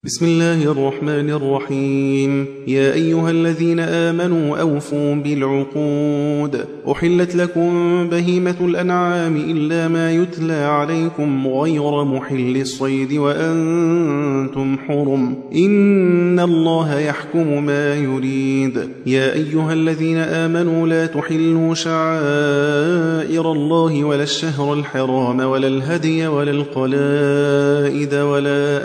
بسم الله الرحمن الرحيم. يا أيها الذين آمنوا أوفوا بالعقود. أحلت لكم بهيمة الأنعام إلا ما يتلى عليكم غير محل الصيد وأنتم حرم، إن الله يحكم ما يريد. يا أيها الذين آمنوا لا تحلوا شعائر الله ولا الشهر الحرام ولا الهدي ولا القلائد ولا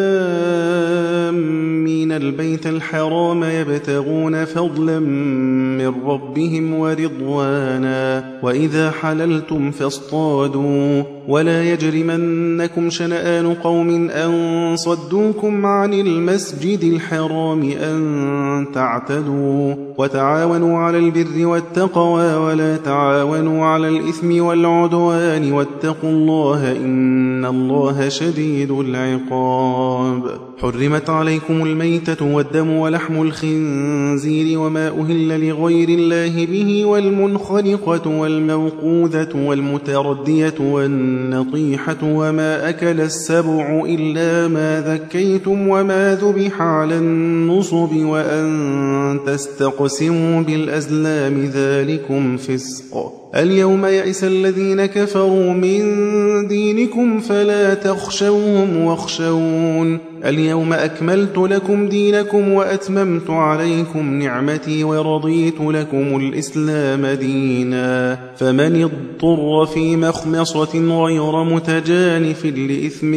آمين البيت الحرام يبتغون فضلا من ربهم ورضوانا، وإذا حللتم فاصطادوا، ولا يجرمنكم شنآن قوم أن صدوكم عن المسجد الحرام أن تعتدوا، وتعاونوا على البر والتقوى ولا تعاونوا على الإثم والعدوان، واتقوا الله إن الله شديد العقاب. حرمت عليكم الميتة والدم ولحم الخنزير وما أهل لغير الله به، والمنخنقة والموقوذة والمتردية والنطيحة وما أكل السبع إلا ما ذكيتم وما ذبح على النصب، وأن تستقسموا بالأزلام ذلكم فسق. اليوم يئس الذين كفروا من دينكم فلا تخشوهم واخشون. اليوم أكملت لكم دينكم وأتممت عليكم نعمتي ورضيت لكم الإسلام دينا، فمن اضطر في مخمصة غير متجانف لإثم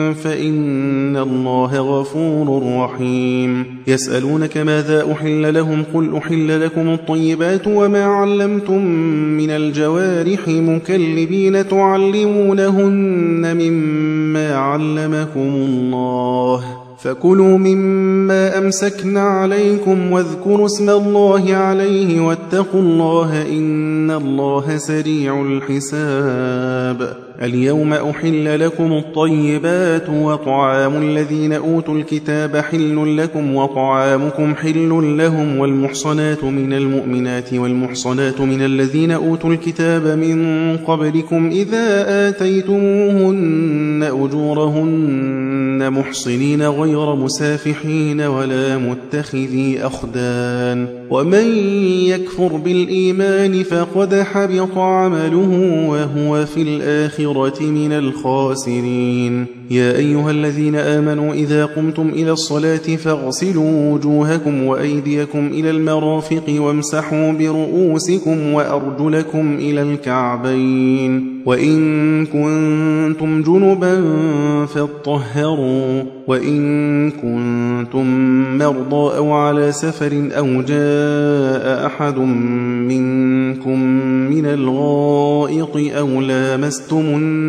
فإن الله غفور رحيم. يسألونك ماذا أحل لهم؟ قل أحل لكم الطيبات وما علمتم من الجوارح مكلبين تعلمونهن مما علمكم الله، فكلوا مما أمسكن عليكم واذكروا اسم الله عليه واتقوا الله إن الله سريع الحساب. اليوم أحل لكم الطيبات، وطعام الذين أوتوا الكتاب حل لكم وطعامكم حل لهم، والمحصنات من المؤمنات والمحصنات من الذين أوتوا الكتاب من قبلكم إذا آتيتموهن أجورهن محصنين غير مسافحين ولا متخذي أخدان، ومن يكفر بالإيمان فقد حبط عمله وهو في الآخرة من الخاسرين. يا أيها الذين آمنوا إذا قمتم إلى الصلاة فاغسلوا وجوهكم وأيديكم إلى المرافق وامسحوا برؤوسكم وأرجلكم إلى الكعبين، وإن كنتم جنبا فاطهروا، وإن كنتم مرضى أو على سفر أو جاء أحد منكم من الغائط أو لامستم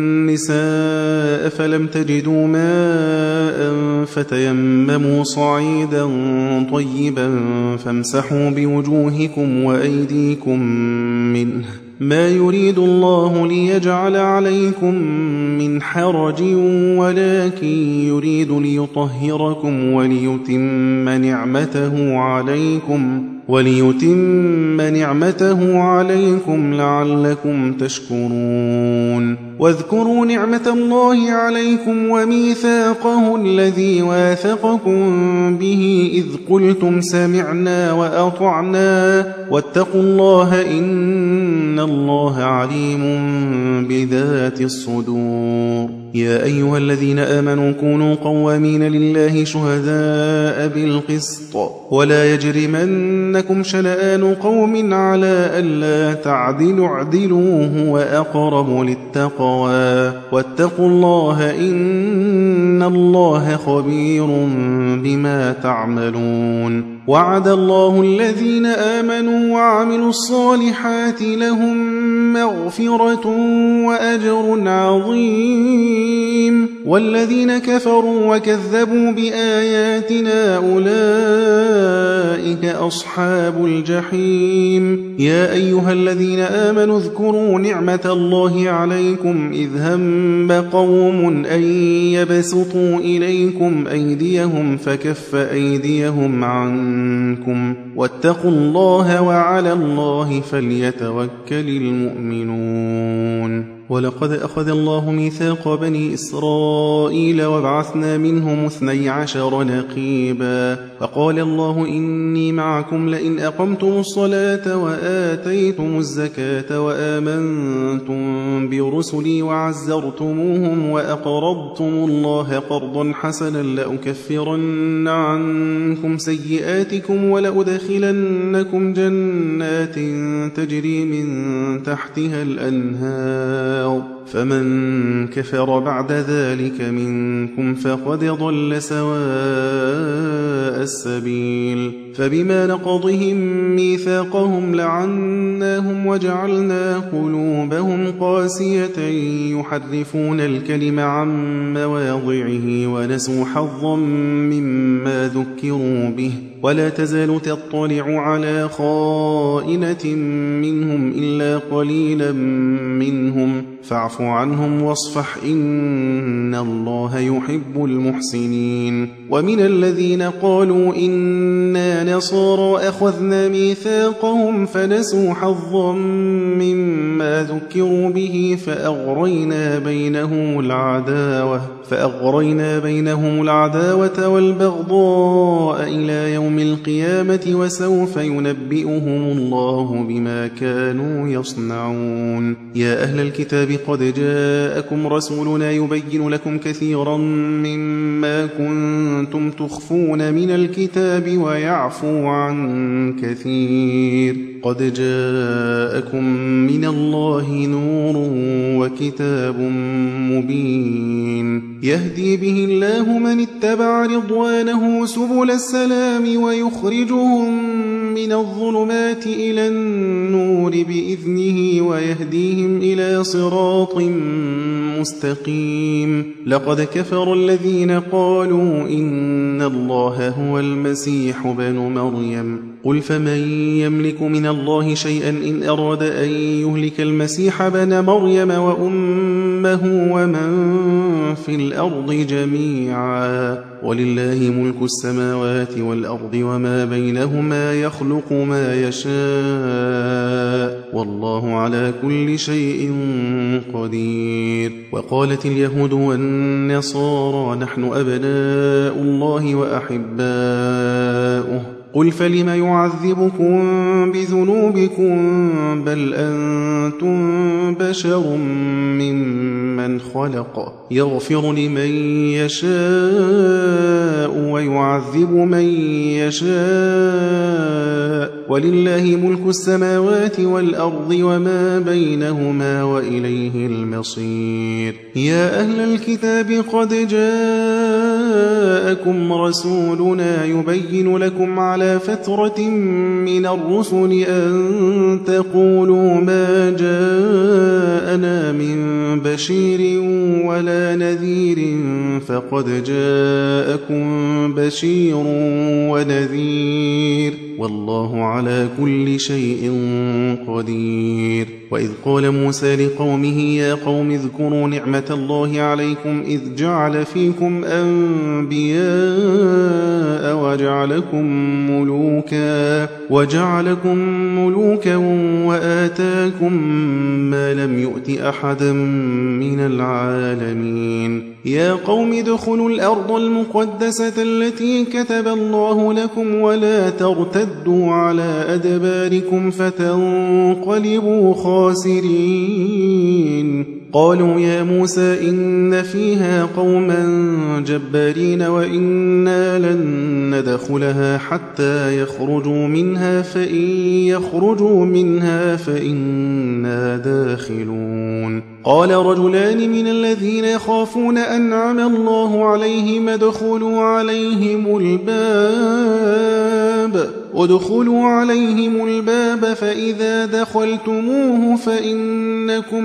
النساء فلم تجدوا ماء فتيمموا صعيدا طيبا فامسحوا بوجوهكم وأيديكم منه، ما يريد الله ليجعل عليكم من حرج ولكن يريد ليطهركم وليتم نعمته عليكم لعلكم تشكرون. واذكروا نعمة الله عليكم وميثاقه الذي واثقكم به إذ قلتم سمعنا وأطعنا، واتقوا الله إن الله عليم بذات الصدور. يا أيها الذين آمنوا كونوا قوامين لله شهداء بالقسط، ولا يجرمنكم شنآن قوم على ألا تعدلوا اعدلوا هو أقرب للتقوى، واتقوا الله إن الله خبير بما تعملون. وعد الله الذين آمنوا وعملوا الصالحات لهم مغفرة وأجر عظيم، والذين كفروا وكذبوا بآياتنا أولئك أصحاب الجحيم. يا أيها الذين آمنوا اذكروا نعمة الله عليكم إذ هم قوم أن يبسطوا إليكم أيديهم فكف أيديهم عنكم، واتقوا الله وعلى الله فليتوكل المؤمنون. ولقد أخذ الله ميثاق بني إسرائيل وبعثنا منهم 12 نقيبا فقال الله إني معكم لئن أقمتم الصلاة وآتيتم الزكاة وآمنتم برسلي وعزرتموهم وأقرضتم الله قرضا حسنا لأكفرن عنكم سيئاتكم ولأدخلنكم جنات تجري من تحتها الأنهار فمن كفر بعد ذلك منكم فقد ضل سواء السبيل فبما نقضهم ميثاقهم لعناهم وجعلنا قلوبهم قاسية يحرفون الكلم عن مواضعه ونسوا حظا مما ذكروا به ولا تزال تطلع على خائنة منهم إلا قليلا منهم فاعف عنهم واصفح إن الله يحب المحسنين ومن الذين قالوا إنا نصارى أخذنا ميثاقهم فنسوا حظا مما ذكروا به فأغرينا بينهم العداوة والبغضاء إلى يوم القيامة وسوف ينبئهم الله بما كانوا يصنعون يا أهل الكتاب قد جاءكم رسولنا يبين لكم كثيرا مما كنتم تخفون من الكتاب ويعفو عن كثير قد جاءكم من الله نور وكتاب مبين يهدي به الله من اتبع رضوانه سبل السلام ويخرجهم من الظلمات إلى النور بإذنه ويهديهم إلى صراط مستقيم لقد كفر الذين قالوا إن الله هو المسيح بن مريم قل فمن يملك من الله شيئا إن أراد أن يهلك المسيح بن مريم وأمه ومن في الأرض جميعا ولله ملك السماوات والأرض وما بينهما يخلق ما يشاء والله على كل شيء قدير وقالت اليهود والنصارى نحن أبناء الله وأحباؤه قل فلم يعذبكم بذنوبكم بل أنتم بشر ممن خلق يغفر لمن يشاء ويعذب من يشاء ولله ملك السماوات والأرض وما بينهما وإليه المصير يا أهل الكتاب قد جاءكم رسولنا يبين لكم على فترة من الرسل أن تقولوا ما جاءنا من بشير ولا نذير فقد جاءكم بشير ونذير والله على كل شيء قدير وإذ قال موسى لقومه يا قوم اذكروا نعمة الله عليكم إذ جعل فيكم أنبياء وجعلكم ملوكا وآتاكم ما لم يؤت أحدا من العالمين يا قوم ادخلوا الأرض المقدسة التي كتب الله لكم ولا ترتدوا على أدباركم فتنقلبوا خاسرين قالوا يا موسى إن فيها قوما جبارين وإنا لن ندخلها حتى يخرجوا منها فإن يخرجوا منها فإنا داخلون قال رجلان من الذين يخافون أنعم الله عليهم ادخلوا عليهم الباب فإذا دخلتموه فإنكم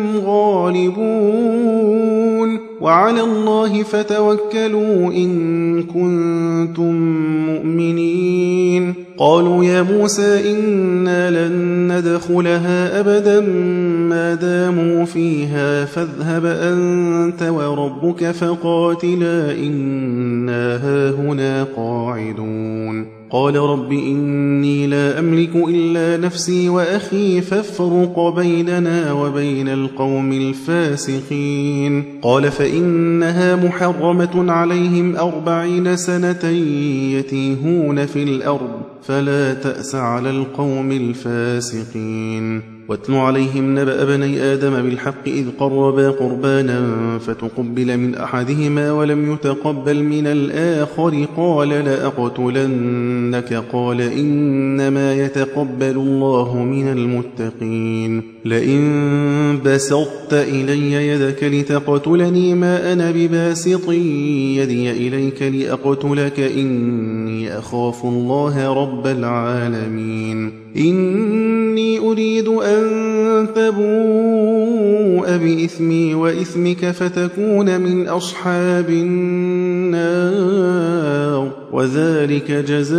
غالبون وعلى الله فتوكلوا إن كنتم مؤمنين قالوا يا موسى إنا لن ندخلها أبدا ما داموا فيها فاذهب أنت وربك فقاتلا إنا هاهنا قاعدون قال رب إني لا أملك إلا نفسي وأخي فافرق بيننا وبين القوم الفاسقين قال فإنها محرمة عليهم 40 سنة يتيهون في الأرض فلا تأس على القوم الفاسقين واتل عليهم نبأ بني آدم بالحق إذ قربا قربانا فتقبل من أحدهما ولم يتقبل من الآخر قال لأقتلنك قال إنما يتقبل الله من المتقين لئن بسطت إلي يدك لتقتلني ما أنا بباسط يدي إليك لأقتلك إني أخاف الله رب العالمين إني أريد أن تبوء بإثمي وإثمك فتكون من أصحاب النار وذلك جزاء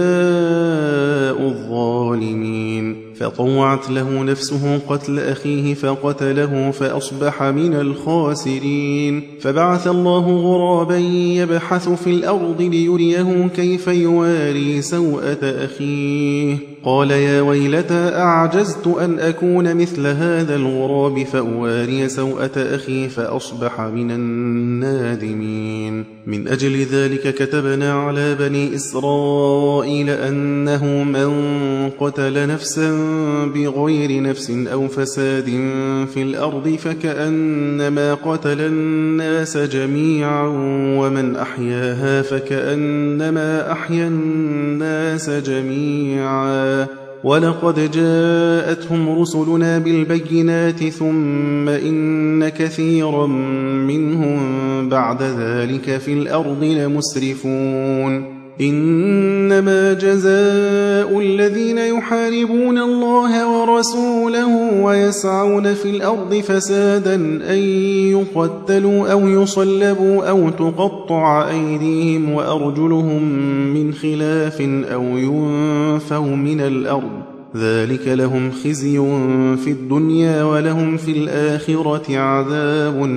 الظالمين فطوعت له نفسه قتل أخيه فقتله فأصبح من الخاسرين فبعث الله غرابا يبحث في الأرض ليريه كيف يواري سوءة أخيه قال يا ويلتى أعجزت أن أكون مثل هذا الغراب فأواري سوءة أخي فأصبح من النادمين من أجل ذلك كتبنا على بني إسرائيل أنه من قتل نفسا بغير نفس أو فساد في الأرض فكأنما قتل الناس جميعا ومن أحياها فكأنما أحيا الناس جميعا ولقد جاءتهم رسلنا بالبينات ثم إن كثيرا منهم بعد ذلك في الأرض لمسرفون إنما جزاء الذين يحاربون الله ورسوله ويسعون في الأرض فسادا أن يقتلوا أو يصلبوا أو تقطع أيديهم وأرجلهم من خلاف أو ينفوا من الأرض ذلك لهم خزي في الدنيا ولهم في الآخرة عذاب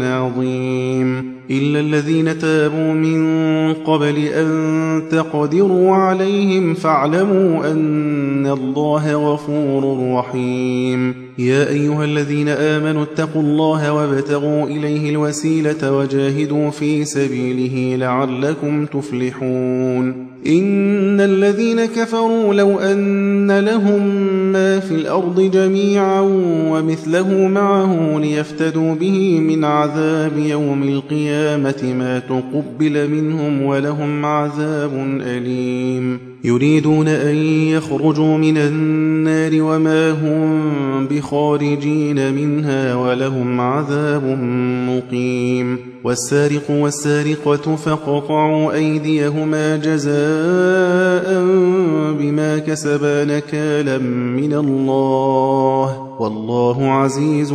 عظيم إلا الذين تابوا من قبل أن تقدروا عليهم فاعلموا أن الله غفور رحيم يا أيها الذين آمنوا اتقوا الله وابتغوا إليه الوسيلة وجاهدوا في سبيله لعلكم تفلحون إن الذين كفروا لو أن لهم ما في الأرض جميعا ومثله معه ليفتدوا به من عذاب يوم القيامة ما تقبل منهم ولهم عذاب أليم يريدون أن يخرجوا من النار وما هم بخارجين منها ولهم عذاب مقيم والسارق والسارقة فاقطعوا أيديهما جزاء بما كسبا نكالا من الله والله عزيز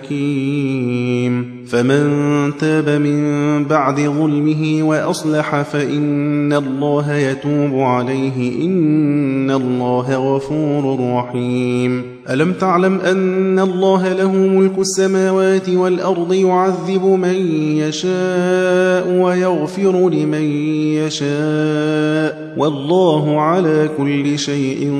حكيم فمن تاب من بعد ظلمه وأصلح فإن الله يتوب عليه إن الله غفور رحيم ألم تعلم أن الله له ملك السماوات والأرض يعذب من يشاء ويغفر لمن يشاء والله على كل شيء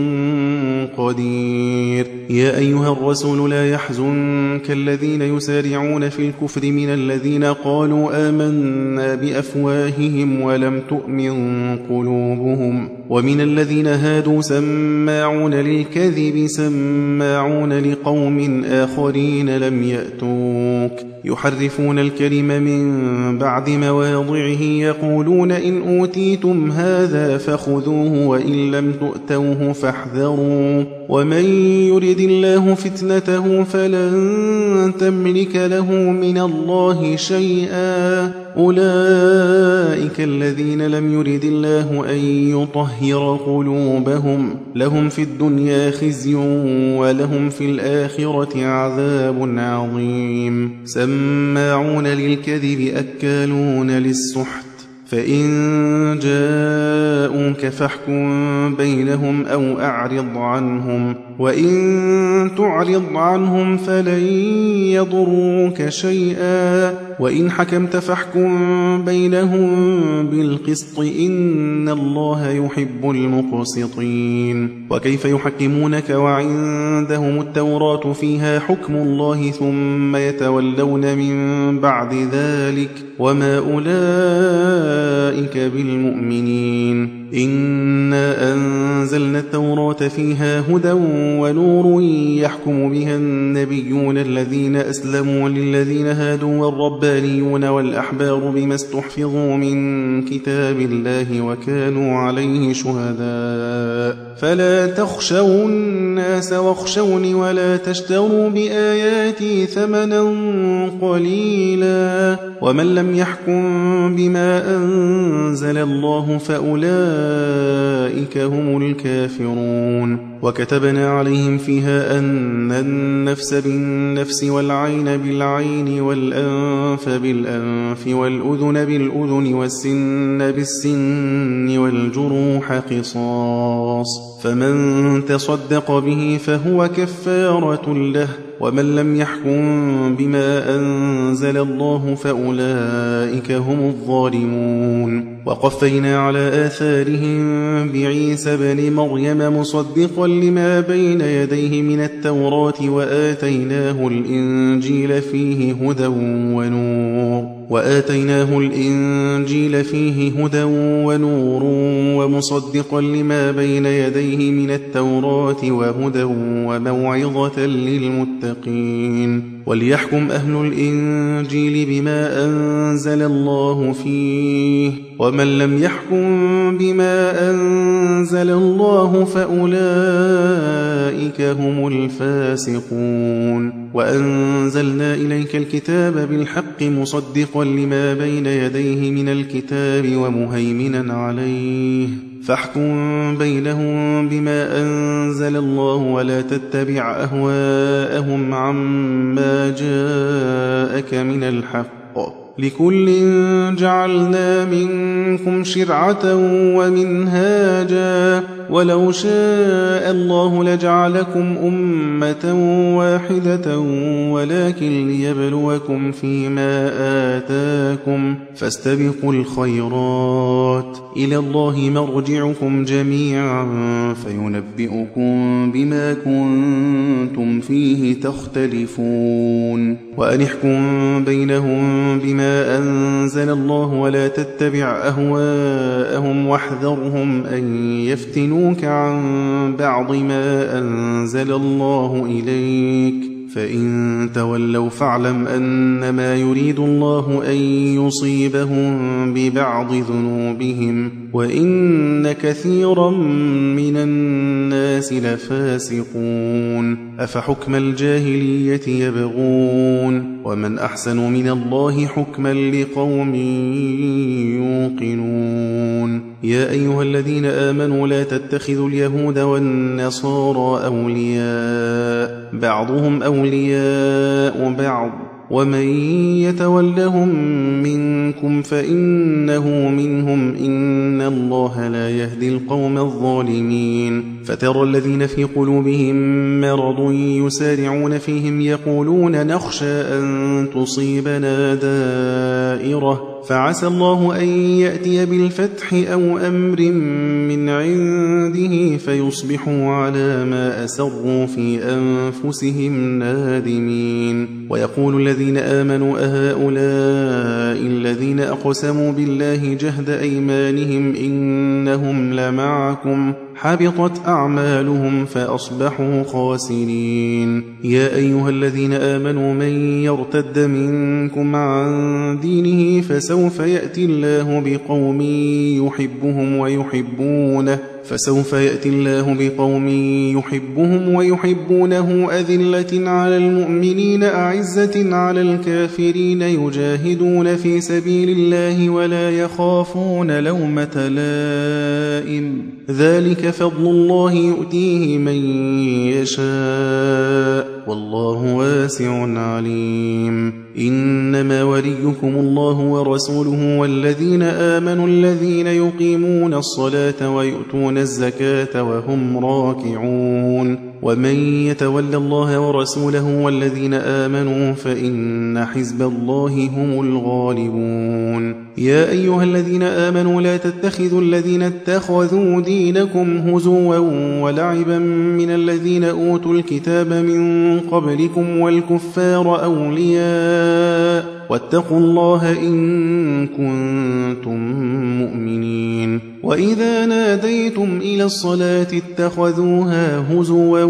قدير يا أيها الرسول لا يحزنك الذين يسارعون في الكفر من الذين قالوا آمنا بأفواههم ولم تؤمن قلوبهم ومن الذين هادوا سماعون للكذب سماعون لقوم آخرين لم يأتوك يحرفون الكلم من بعد مواضعه يقولون إن أوتيتم هذا فخذوه وإن لم تؤتوه فاحذروا ومن يرد الله فتنته فلن تملك له من الله شيئا أولئك الذين لم يرد الله أن يطهر قلوبهم لهم في الدنيا خزي ولهم في الآخرة عذاب عظيم سماعون للكذب أكالون للسحت فإن جاءوك فاحكم بينهم أو أعرض عنهم وإن تعرض عنهم فلن يضروك شيئا وإن حكمت فاحكم بينهم بالقسط إن الله يحب المقسطين. وكيف يحكمونك وعندهم التوراة فيها حكم الله ثم يتولون من بعد ذلك وما أولئك بالمؤمنين. إنا أنزلنا التوراة فيها هدى ونور يحكم بها النبيون الذين أسلموا للذين هادوا والربانيون والأحبار بما استحفظوا من كتاب الله وكانوا عليه شهداء فلا تخشوا الناس واخشوني ولا تشتروا بآياتي ثمنا قليلا ومن لم يحكم بما أنزل الله فأولئك هم الكافرون. وكتبنا عليهم فيها أن النفس بالنفس والعين بالعين والأنف بالأنف والأذن بالأذن والسن بالسن والجروح قصاص فمن تصدق به فهو كفارة له ومن لم يحكم بما أنزل الله فأولئك هم الظالمون. وقفينا على آثارهم بعيسى بن مريم مصدقا لما بين يديه من التوراة وآتيناه الإنجيل فيه هدى ونور ومصدقا لما بين يديه من التوراة وهدى وموعظة للمتقين. وليحكم أهل الإنجيل بما أنزل الله فيه ومن لم يحكم بما أنزل الله فأولئك هم الفاسقون. وأنزلنا إليك الكتاب بالحق مصدقا لما بين يديه من الكتاب ومهيمنا عليه فاحكم بينهم بما أنزل الله ولا تتبع أهواءهم عما جاءك من الحق لكل جعلنا منكم شرعة ومنهاجا ولو شاء الله لجعلكم أمة واحدة ولكن ليبلوكم فيما آتاكم فاستبقوا الخيرات إلى الله مرجعكم جميعا فينبئكم بما كنتم فيه تختلفون. وأن احكم بينهم بما أنزل الله ولا تتبع أهواءهم واحذرهم أن يفتنوك عن بعض ما أنزل الله إليك فإن تولوا فاعلم أنما يريد الله أن يصيبهم ببعض ذنوبهم وإن كثيرا من الناس لفاسقون. أفحكم الجاهلية يبغون ومن أحسن من الله حكما لقوم يوقنون. يا أيها الذين آمنوا لا تتخذوا اليهود والنصارى أولياء بعضهم أولياء بعض ومن يتولهم منكم فإنه منهم إن الله لا يهدي القوم الظالمين. فترى الذين في قلوبهم مرض يسارعون فيهم يقولون نخشى أن تصيبنا دائرة فعسى الله أن يأتي بالفتح أو أمر من عنده فيصبحوا على ما أسروا في أنفسهم نادمين. ويقول الذين آمنوا أهؤلاء الذين أقسموا بالله جهد أيمانهم إنهم لمعكم حبطت أعمالهم فأصبحوا خاسرين. يا أيها الذين آمنوا من يرتد منكم عن دينه فسوف يأتي الله بقوم يحبهم ويحبونه أذلة على المؤمنين أعزة على الكافرين يجاهدون في سبيل الله ولا يخافون لومة لائم ذلك فضل الله يؤتيه من يشاء والله واسع عليم. إنما وليكم الله ورسوله والذين آمنوا الذين يقيمون الصلاة ويؤتون الزكاة وهم راكعون. ومن يتول الله ورسوله والذين آمنوا فإن حزب الله هم الغالبون. يا أيها الذين آمنوا لا تتخذوا الذين اتخذوا دينكم هزوا ولعبا من الذين أوتوا الكتاب من قبلكم والكفار أولياء واتقوا الله إن كنتم مؤمنين. وإذا ناديتم إلى الصلاة اتخذوها هزوا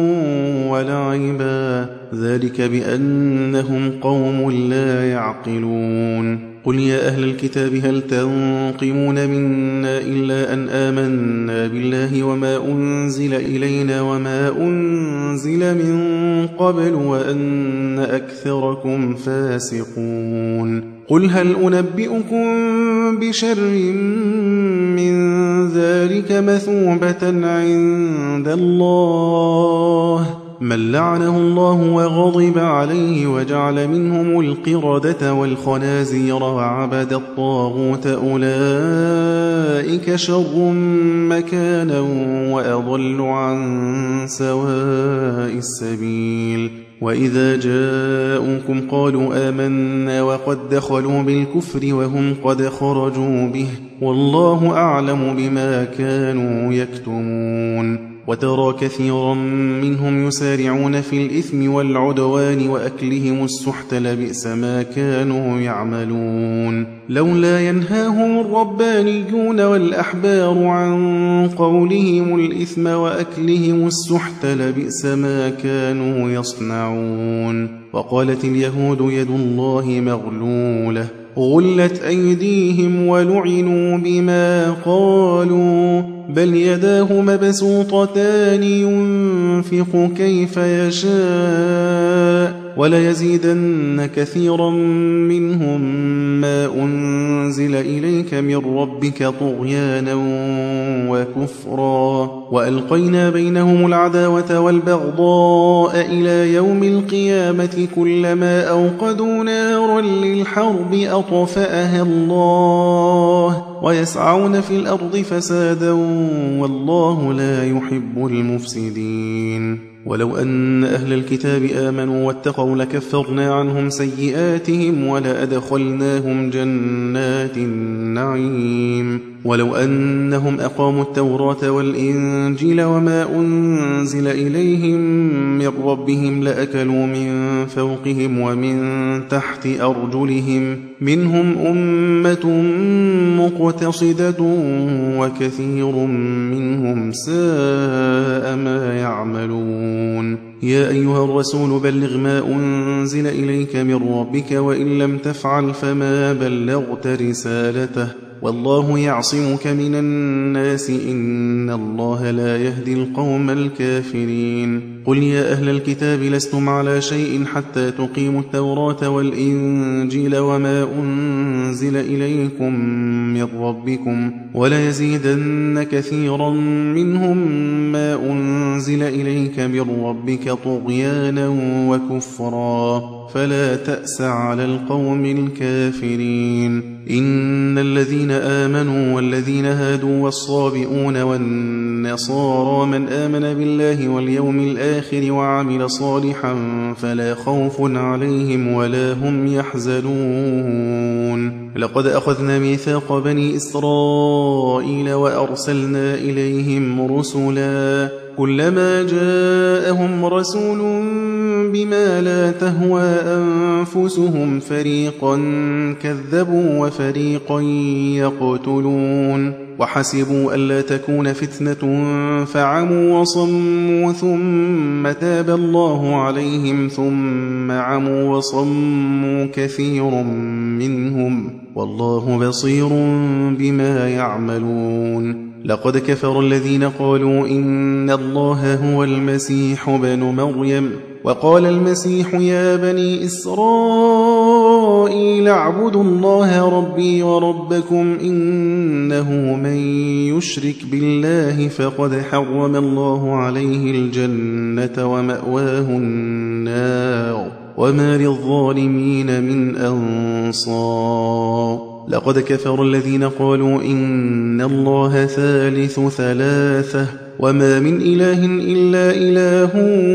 ولعبا ذلك بأنهم قوم لا يعقلون. قل يا أهل الكتاب هل تنقمون منا إلا أن آمنا بالله وما أنزل إلينا وما أنزل من قبل وأن أكثركم فاسقون. قل هل أنبئكم بشر من ذلك مثوبة عند الله من لعنه الله وغضب عليه وجعل منهم القردة والخنازير وعبد الطاغوت أولئك شر مكانا وأضل عن سواء السبيل. وإذا جاءوكم قالوا آمنا وقد دخلوا بالكفر وهم قد خرجوا به والله أعلم بما كانوا يكتمون. وترى كثيرا منهم يسارعون في الإثم والعدوان وأكلهم السحت لبئس ما كانوا يعملون. لولا ينهاهم الربانيون والأحبار عن قولهم الإثم وأكلهم السحت لبئس ما كانوا يصنعون. وقالت اليهود يد الله مغلولة غلت أيديهم ولعنوا بما قالوا بل يداه مبسوطتان ينفق كيف يشاء وليزيدن كثيرا منهم ما أنزل إليك من ربك طغيانا وكفرا وألقينا بينهم العداوة والبغضاء إلى يوم القيامة كلما أوقدوا نارا للحرب أطفأها الله ويسعون في الأرض فسادا والله لا يحب المفسدين. ولو أن أهل الكتاب آمنوا واتقوا لكفرنا عنهم سيئاتهم ولأدخلناهم جنات النعيم. ولو أنهم أقاموا التوراة والإنجيل وما أنزل إليهم من ربهم لأكلوا من فوقهم ومن تحت أرجلهم منهم أمة مقتصدة وكثير منهم ساء ما يعملون. يا أيها الرسول بلغ ما أنزل إليك من ربك وإن لم تفعل فما بلغت رسالته والله يعصمك من الناس إن الله لا يهدي القوم الكافرين. قل يا أهل الكتاب لستم على شيء حتى تقيموا التوراة والإنجيل وما أنزل إليكم من ربكم وليزيدن كثيرا منهم ما أنزل إليك من ربك طغيانا وكفرا فلا تأس على القوم الكافرين. إن الذين آمنوا والذين هادوا والصابئون والنصارى من آمن بالله واليوم الآخر وعمل صالحا فلا خوف عليهم ولا هم يحزنون. لقد أخذنا ميثاق بني إسرائيل وأرسلنا إليهم رسلا كلما جاءهم رسول بما لا تهوى أنفسهم فريقا كذبوا وفريقا يقتلون وحسبوا ألا تكون فتنة فعموا وصموا ثم تاب الله عليهم ثم عموا وصموا كثير منهم والله بصير بما يعملون. لقد كفر الذين قالوا إن الله هو المسيح ابن مريم وقال المسيح يا بني إسرائيل اعبدوا الله ربي وربكم إنه من يشرك بالله فقد حرم الله عليه الجنة ومأواه النار وما للظالمين من أنصار. لقد كفر الذين قالوا إن الله ثالث ثلاثة وما من إله إلا إله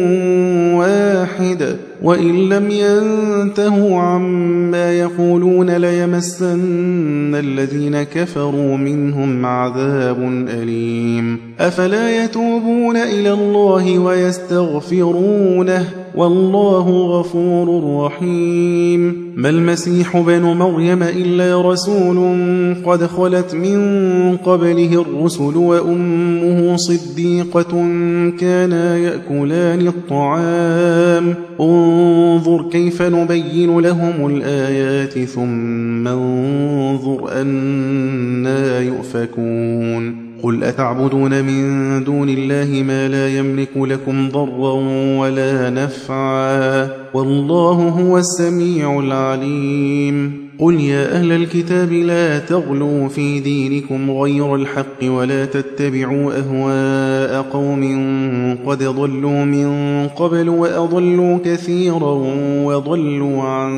واحد وإن لم ينتهوا عما يقولون ليمسن الذين كفروا منهم عذاب أليم أفلا يتوبون إلى الله ويستغفرونه والله غفور رحيم ما المسيح بن مريم إلا رسول قد خلت من قبله الرسل وأمه صديقة كانا يأكلان الطعام انظر كيف نبين لهم الآيات ثم انظر أنى يؤفكون قل أتعبدون من دون الله ما لا يملك لكم ضرا ولا نفعا والله هو السميع العليم قل يا أهل الكتاب لا تغلوا في دينكم غير الحق ولا تتبعوا أهواء قوم قد ضلوا من قبل وأضلوا كثيرا وضلوا عن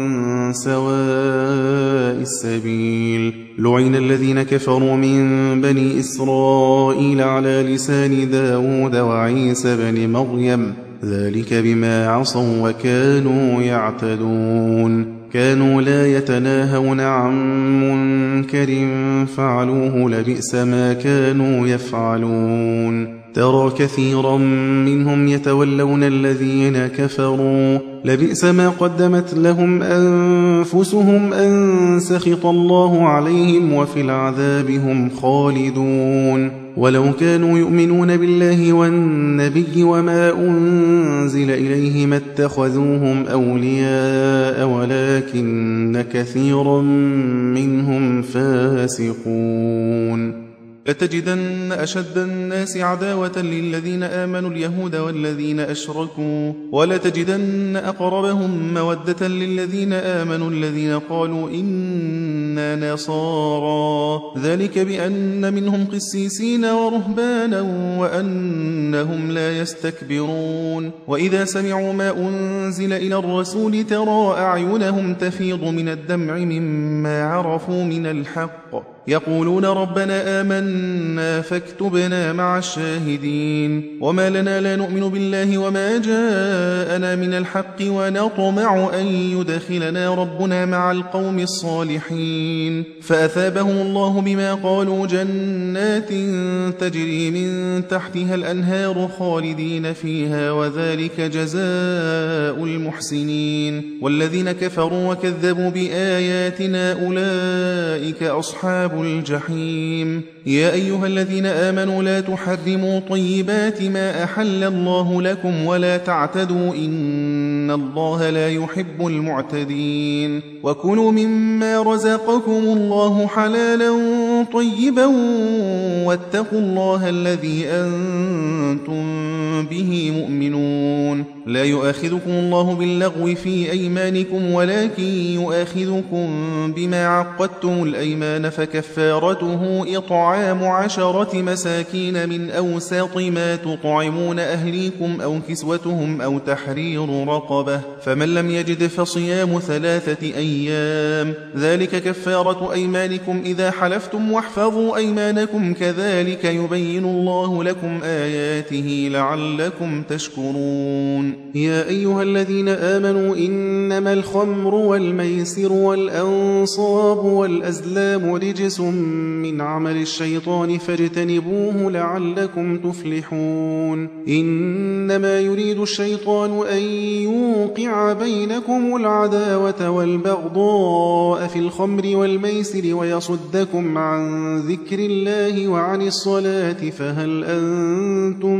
سواء السبيل لعن الذين كفروا من بني إسرائيل على لسان داود وعيسى بن مريم ذلك بما عصوا وكانوا يعتدون كانوا لا يتناهون عن منكر فعلوه لبئس ما كانوا يفعلون ترى كثيرا منهم يتولون الذين كفروا لبئس ما قدمت لهم أنفسهم أن سخط الله عليهم وفي العذاب هم خالدون ولو كانوا يؤمنون بالله والنبي وما أنزل إليه ما اتخذوهم أولياء ولكن كثيرا منهم فاسقون لتجدن أشد الناس عداوة للذين آمنوا اليهود والذين أشركوا ولتجدن أقربهم مودة للذين آمنوا الذين قالوا إنا نصارى ذلك بأن منهم قسيسين ورهبانا وأنهم لا يستكبرون وإذا سمعوا ما أنزل إلى الرسول ترى أعينهم تفيض من الدمع مما عرفوا من الحق يقولون ربنا آمنا فاكتبنا مع الشاهدين وما لنا لا نؤمن بالله وما جاءنا من الحق ونطمع أن يدخلنا ربنا مع القوم الصالحين فأثابهم الله بما قالوا جنات تجري من تحتها الأنهار خالدين فيها وذلك جزاء المحسنين والذين كفروا وكذبوا بآياتنا أولئك أصحاب الجحيم يا أيها الذين آمنوا لا تحرموا طيبات ما أحل الله لكم ولا تعتدوا إن الله لا يحب المعتدين وكلوا مما رزقكم الله حلالا طيبا واتقوا الله الذي أنتم به مؤمنون لا يؤاخذكم الله باللغو في أيمانكم ولكن يؤاخذكم بما عقدتم الأيمان فكفارته إطعام 10 مساكين من أوسط ما تطعمون أهليكم أو كسوتهم أو تحرير رقبة فمن لم يجد فصيام 3 أيام ذلك كفارة أيمانكم إذا حلفتم واحفظوا أيمانكم كذلك يبين الله لكم آياته لعلكم تشكرون يا أيها الذين آمنوا إنما الخمر والميسر والأنصاب والأزلام رجس من عمل الشيطان فاجتنبوه لعلكم تفلحون إنما يريد الشيطان أن يوقع بينكم العداوة والبغضاء في الخمر والميسر ويصدكم عن ذكر الله وعن الصلاة فهل أنتم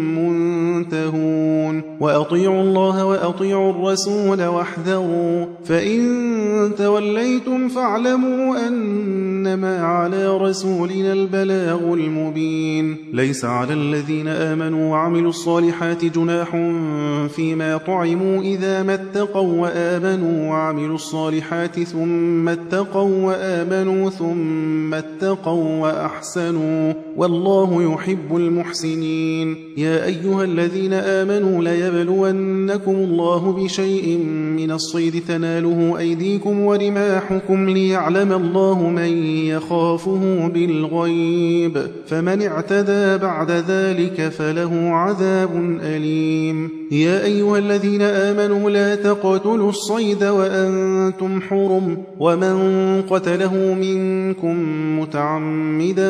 منتهون وأطيعوا الله وأطيعوا الرسول واحذروا فإن توليتم فاعلموا أنما على رسولنا البلاغ المبين ليس على الذين آمنوا وعملوا الصالحات جناح فيما طعموا إذا ما اتقوا وآمنوا وعملوا الصالحات ثم اتقوا وآمنوا ثم اتقوا وأحسنوا والله يحب المحسنين يا أيها الذين آمنوا لا وليبلونكم الله بشيء من الصيد تناله أيديكم ورماحكم ليعلم الله من يخافه بالغيب فمن اعتدى بعد ذلك فله عذاب أليم. يا أيها الذين آمنوا لا تقتلوا الصيد وأنتم حرم ومن قتله منكم متعمدا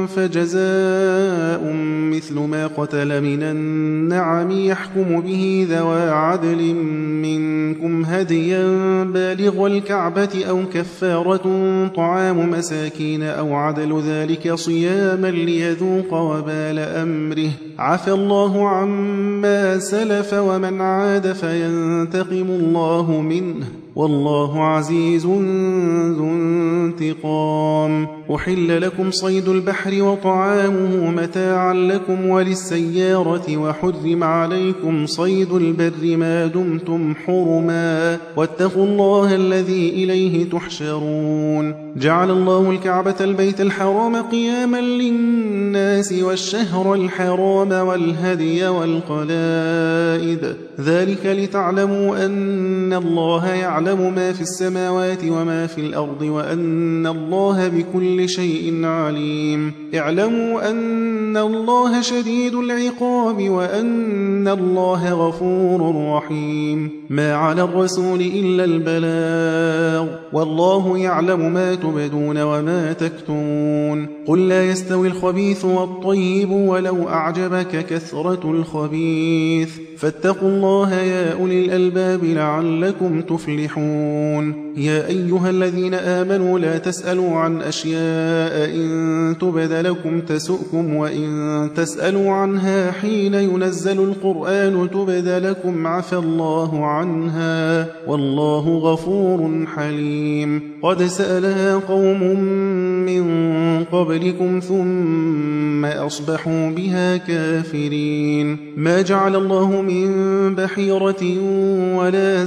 فجزاء مثل ما قتل من النعم يحكم به ذوى عدل منكم هديا بالغ الكعبة أو كفارة طعام مساكين أو عدل ذلك صياما ليذوق وبال أمره عفى الله عما سلف ومن عاد فينتقم الله منه والله عزيز ذو انتقام. أحل لكم صيد البحر وطعامه متاعا لكم وللسيارة وحرم عليكم صيد البر ما دمتم حرما واتقوا الله الذي إليه تحشرون. جعل الله الكعبة البيت الحرام قياما للناس والشهر الحرام والهدي والقلائد ذلك لتعلموا أن الله يعلم ما في السماوات وما في الأرض وأن الله بكل شيء عليم. اعلموا أن الله شديد العقاب وأن الله غفور رحيم. ما على الرسول إلا البلاغ والله يعلم ما تبدون وما تكتمون. قل لا يستوي الخبيث والطيب ولو أعجبك كثرة الخبيث فاتقوا الله يا أولي الألباب لعلكم تفلحون. يا أيها الذين آمنوا لا تسألوا عن أشياء إن تبد لكم تسؤكم وإن تسألوا عنها حين ينزل القرآن تبد لكم عفى الله عنها والله غفور حليم. قد سألها قوم من قبلكم ثم أصبحوا بها كافرين. ما جعل الله من بحيرة ولا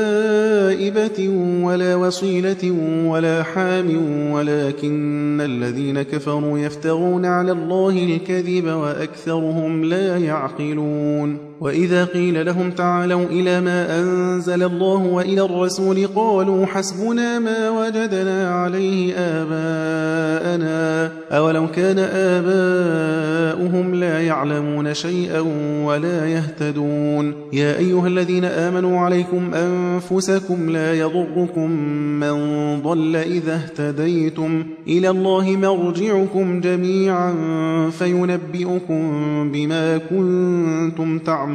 سائبة ولا وصيلة ولا حام ولكن الذين كفروا يفترون على الله الكذب وأكثرهم لا يعقلون. وإذا قيل لهم تعالوا إلى ما أنزل الله وإلى الرسول قالوا حسبنا ما وجدنا عليه آباءنا أولو كان آباؤهم لا يعلمون شيئا ولا يهتدون. يا أيها الذين آمنوا عليكم أنفسكم لا يضركم من ضل إذا اهتديتم إلى الله مرجعكم جميعا فينبئكم بما كنتم تعملون.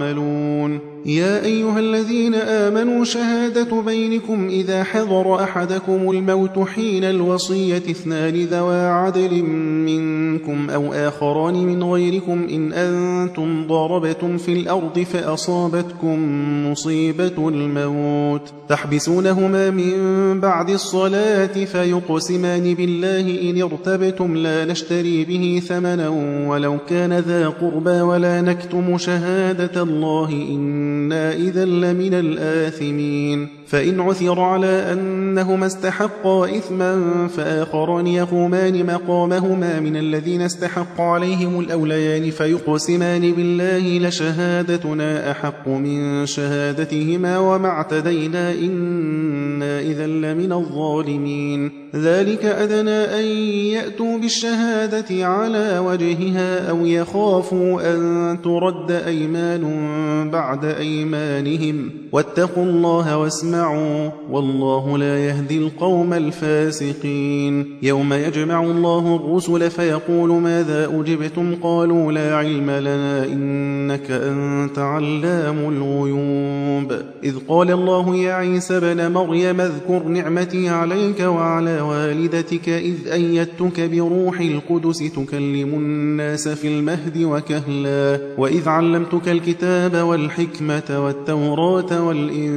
يا أيها الذين آمنوا شهادة بينكم إذا حضر أحدكم الموت حين الوصية اثنان ذوى عدل منكم أو آخران من غيركم إن أنتم ضربتم في الأرض فأصابتكم مصيبة الموت تحبسونهما من بعد الصلاة فيقسمان بالله إن ارتبتم لا نشتري به ثمنا ولو كان ذا قربى ولا نكتم شهادة الله إنا إذا لمن الآثمين. فإن عثر على أنهما استحقا إثما فآخران يقومان مقامهما من الذين استحق عليهم الأوليان فيقسمان بالله لشهادتنا أحق من شهادتهما وما اعتدينا إنا إذا لمن الظالمين. ذلك أدنى أن يأتوا بالشهادة على وجهها أو يخافوا أن ترد أيمان بعد أيمانهم واتقوا الله واسمعوا والله لا يهدي القوم الفاسقين. يوم يجمع الله الرسل فيقول ماذا أجبتم قالوا لا علم لنا إنك أنت علام الغيوب. إذ قال الله يا عيسى ابن مريم اذكر نعمتي عليك وعلى والدتك إذ أيدتك بروح القدس تكلم الناس في المهد وكهلا وإذ علمتك الكتاب والحكمة والتوراة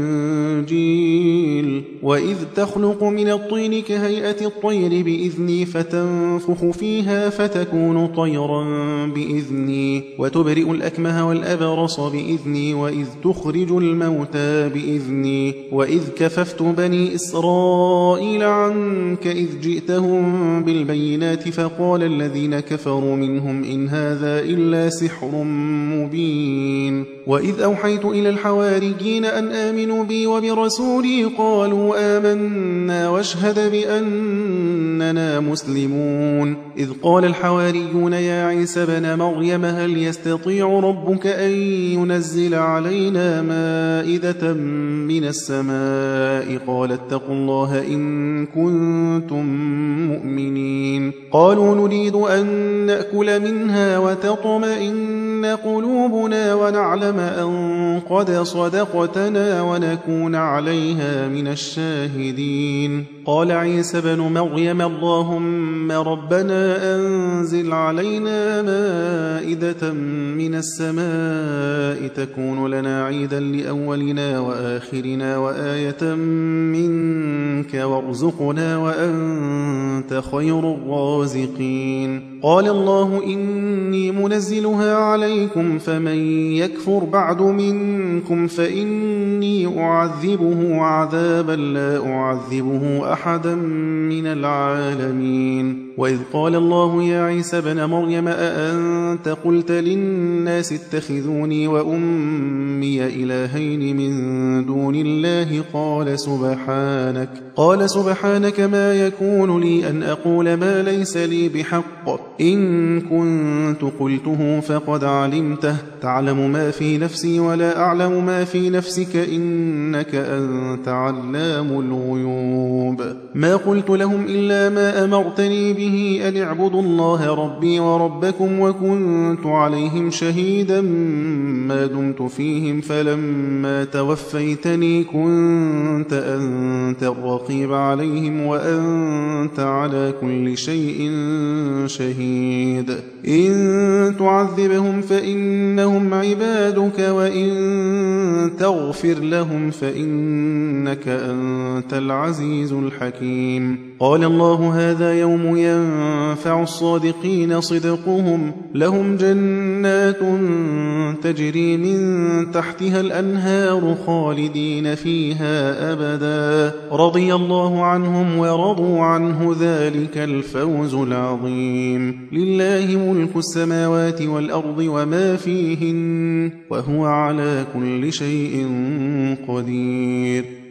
والإنجيل وإذ تخلق من الطين كهيئة الطير بإذني فتنفخ فيها فتكون طيرا بإذني وتبرئ الأكمه والأبرص بإذني وإذ تخرج الموتى بإذني وإذ كففت بني إسرائيل عنك إذ جئتهم بالبينات فقال الذين كفروا منهم إن هذا إلا سحر مبين. وإذ أوحيت إلى الحواريين أن آمنوا بي وبرسولي قالوا آمنا واشهد بأننا مسلمون إذ قال الحواريون يا عيسى ابن مريم هل يستطيع ربك أن ينزل علينا مائدة من السماء قال اتقوا الله إن كنتم مؤمنين قالوا نريد أن نأكل منها وتطمئن قلوبنا ونعلم أن قد صدقتنا ونكون عليها من الشاهدين قال عيسى ابن مريم اللهم ربنا أنزل علينا مائدة من السماء تكون لنا عيدا لأولنا وآخرنا وآية منك وارزقنا وأنت خير الرازقين قال الله إني منزلها عليكم فمن يكفر بعد منكم فإني أعذبه عذابا لا أعذبه أحدا من العالمين وإذ قال الله يا عيسى ابن مريم أأنت قلت للناس اتخذوني وأمي إلهين من دون الله قال سبحانك ما يكون لي أن أقول ما ليس لي بحق إن كنت قلته فقد علمته تعلم ما في نفسي ولا أعلم ما في نفسك إنك أنت علام الغيوب ما قلت لهم إلا ما أمرتني به أن اعبدوا الله ربي وربكم وكنت عليهم شهيدا ما دمت فيهم فلما توفيتني كنت أنت الرقيب عليهم وأنت على كل شيء شهيد إن تعذبهم فإنهم عبادك وإن تغفر لهم فإنك أنت العزيز الحكيم قال الله هذا يوم ينفع الصادقين صدقهم لهم جنات تجري من تحتها الأنهار خالدين فيها أبدا رضي الله عنهم ورضوا عنه ذلك الفوز العظيم لله ملك السماوات والأرض وما فيهن وهو على كل شيء قدير